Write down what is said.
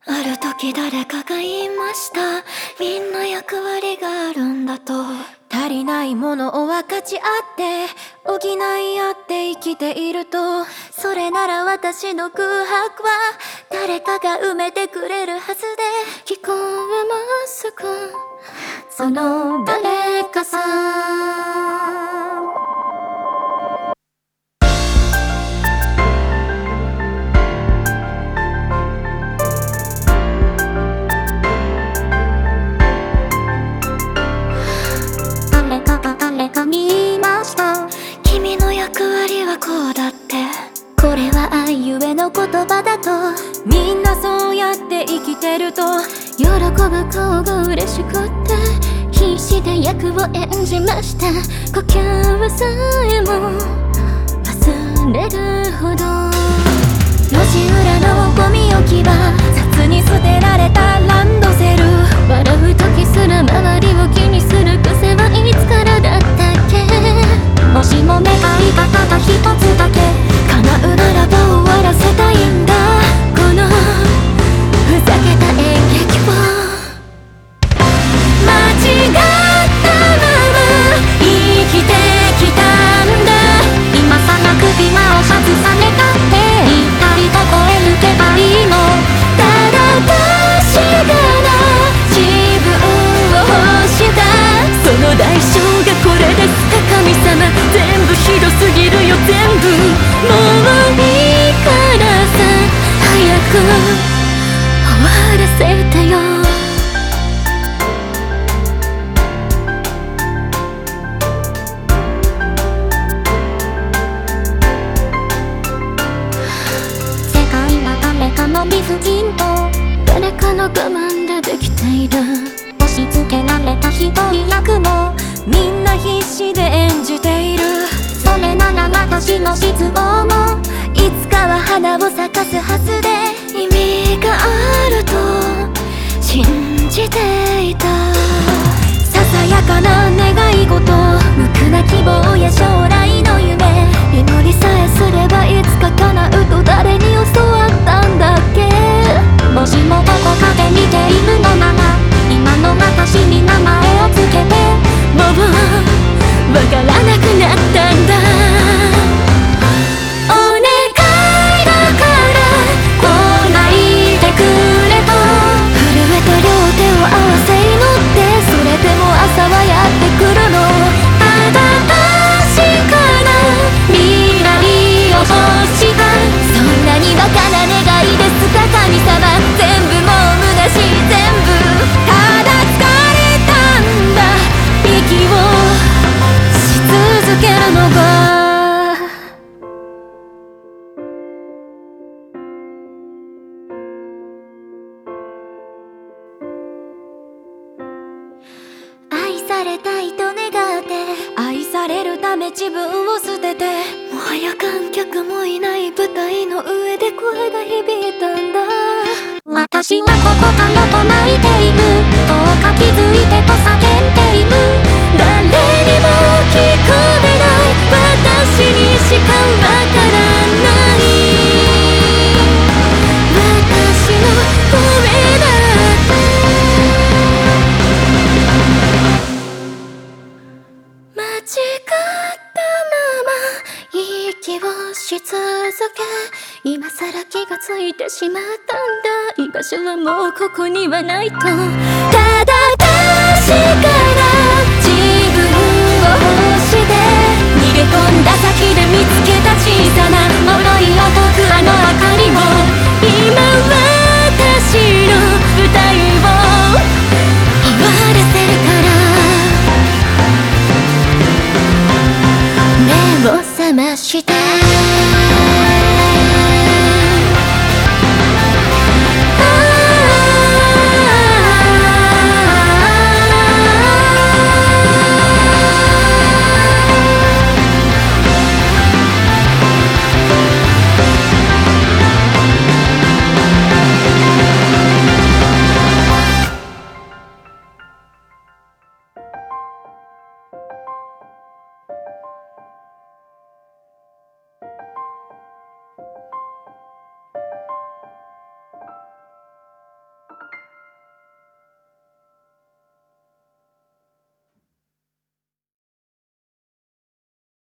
ある時誰かが言いました。みんな役割があるんだと。足りないものを分かち合って補い合って生きていると、それなら私の空白は誰かが埋めてくれるはずで、聞こえますかその誰かさん。見ました。君の役割はこうだって、これは愛ゆえの言葉だと。みんなそうやって生きてると喜ぶ顔が嬉しくって、必死で役を演じました。呼吸さえも忘れるほど。路地裏のゴミ置き場、雑に捨てられたランドセル、笑う時すら周りを気にする癖はいつからだったっけ。もしも願いがただ一つだけ叶うならば終わらせたいんだ、このふざけた演劇を。間違ったまま生きてきたんだ、今さら首輪を外されたって言ったりどこへ抜けばいいの。ただ確かな自分を欲した、その代償がこれですか神様。全部ひどすぎるよ全部、もういいからさ早く終わらせてよ。世界は誰かの理不尽と誰かの我慢でできている。押し付けられた一人役もみんな必死で演じている。それなら私の失望もいつかは花を咲かすはずで、意味があると信じていた。ささやかな願い事、無垢な希望や将来の夢、祈りさえすればいつか叶うと誰に教わったんだっけ。もしもどこかで見ているのなら今の私に名前をつけて、もうわからなくなったんだ。お願いだから来ないでくれと、震えた両手を合わせ祈って、それでも朝はやってくるの。ただ確かな未来を欲した、そんなにバカな願いですか神様。全部もう虚しい全部、ただ疲れたんだ息をし続けるのが。愛されたいと願って、愛されるため自分を捨てて、もはや観客もいない舞台の上で声が響いたんだ。私はここからと泣いている、どうか気づいてと叫んでいる。誰にも聞こえない私にしかわからない、私の声だって間違ったまま息をし続け、今さら気がついてしまったんだ。居場所はもうここにはないと。ただ確かな自分を欲して、逃げ込んだ先で見つけた小さな脆い音